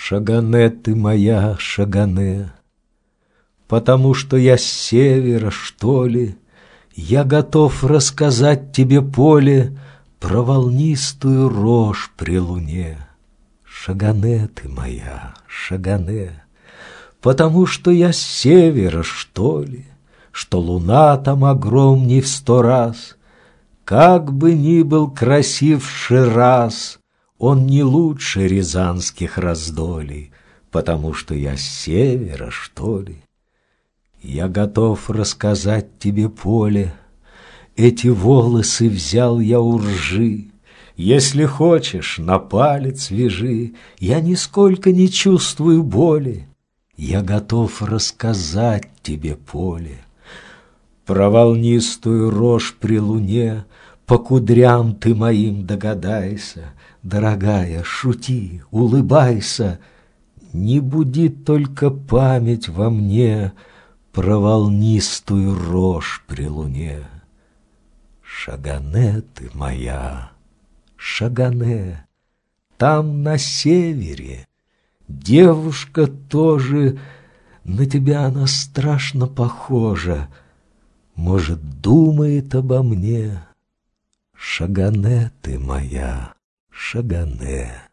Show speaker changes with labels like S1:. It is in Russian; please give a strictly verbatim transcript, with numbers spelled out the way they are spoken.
S1: Шагане ты моя, Шагане, потому что я с севера, что ли, я готов рассказать тебе, поле, про волнистую рожь при луне. Шагане ты моя, Шагане, потому что я с севера, что ли, что луна там огромней в сто раз. Как бы ни был красив Шираз, он не лучше рязанских раздолий, потому что я с севера, что ли. Я готов рассказать тебе, поле, эти волосы взял я у ржи. Если хочешь, на палец вяжи, я нисколько не чувствую боли. Я готов рассказать тебе, поле, про волнистую рожь при луне. По кудрям ты моим догадайся, дорогая, шути, улыбайся. Не буди только память во мне про волнистую рожь при луне. Шагане ты моя, Шагане, там на севере девушка тоже, на тебя она страшно похожа, может, думает обо мне. Шагане ты моя, Шагане.